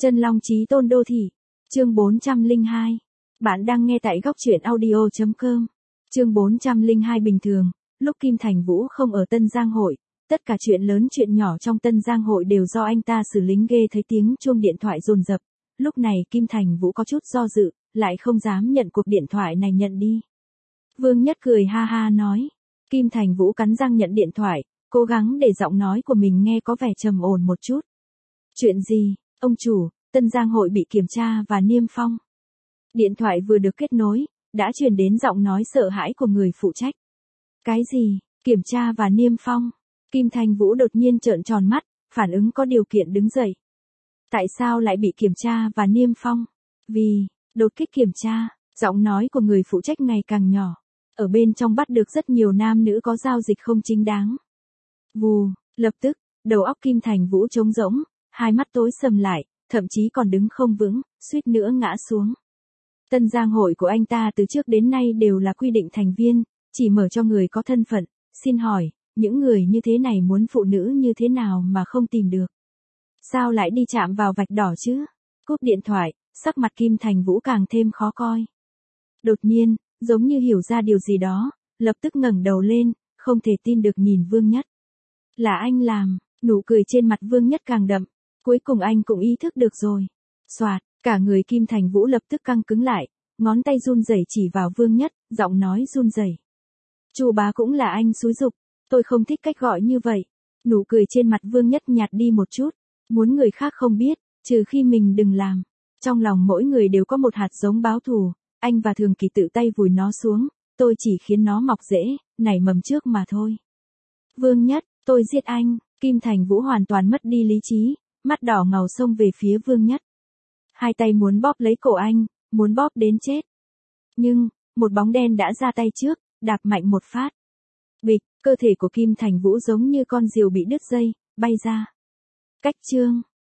Chân Long Chí Tôn Đô Thị. Chương 402. Bạn đang nghe tại góc truyện audio.com. Chương 402 bình thường, lúc Kim Thành Vũ không ở Tân Giang Hội, tất cả chuyện lớn chuyện nhỏ trong Tân Giang Hội đều do anh ta xử lý. Ghê thấy tiếng chuông điện thoại dồn dập, lúc này Kim Thành Vũ có chút do dự, lại không dám nhận cuộc điện thoại này. Nhận đi. Vương Nhất cười ha ha nói. Kim Thành Vũ cắn răng nhận điện thoại, cố gắng để giọng nói của mình nghe có vẻ trầm ổn một chút. Chuyện gì, ông chủ? Tân Giang Hội bị kiểm tra và niêm phong. Điện thoại vừa được kết nối, đã truyền đến giọng nói sợ hãi của người phụ trách. Cái gì, kiểm tra và niêm phong? Kim Thành Vũ đột nhiên trợn tròn mắt, phản ứng có điều kiện đứng dậy. Tại sao lại bị kiểm tra và niêm phong? Vì, đột kích kiểm tra, giọng nói của người phụ trách ngày càng nhỏ. Ở bên trong bắt được rất nhiều nam nữ có giao dịch không chính đáng. Vù, lập tức, đầu óc Kim Thành Vũ trống rỗng, hai mắt tối sầm lại, thậm chí còn đứng không vững, suýt nữa ngã xuống. Tân Giang Hội của anh ta từ trước đến nay đều là quy định thành viên, chỉ mở cho người có thân phận. Xin hỏi, những người như thế này muốn phụ nữ như thế nào mà không tìm được? Sao lại đi chạm vào vạch đỏ chứ? Cúp điện thoại, sắc mặt Kim Thành Vũ càng thêm khó coi. Đột nhiên, giống như hiểu ra điều gì đó, lập tức ngẩng đầu lên, không thể tin được nhìn Vương Nhất. Là anh làm, nụ cười trên mặt Vương Nhất càng đậm, cuối cùng anh cũng ý thức được rồi. Soạt, cả người Kim Thành Vũ lập tức căng cứng lại, ngón tay run rẩy chỉ vào Vương Nhất, giọng nói run rẩy. Chu bá cũng là anh xúi giục, tôi không thích cách gọi như vậy. Nụ cười trên mặt Vương Nhất nhạt đi một chút, muốn người khác không biết, trừ khi mình đừng làm. Trong lòng mỗi người đều có một hạt giống báo thù, anh và Thường Kỳ tự tay vùi nó xuống, tôi chỉ khiến nó mọc rễ, nảy mầm trước mà thôi. Vương Nhất, tôi giết anh. Kim Thành Vũ hoàn toàn mất đi lý trí, mắt đỏ ngầu xông về phía Vương Nhất. Hai tay muốn bóp lấy cổ anh, muốn bóp đến chết. Nhưng, một bóng đen đã ra tay trước, đạp mạnh một phát. Bịch, cơ thể của Kim Thành Vũ giống như con diều bị đứt dây, bay ra. Cách chương.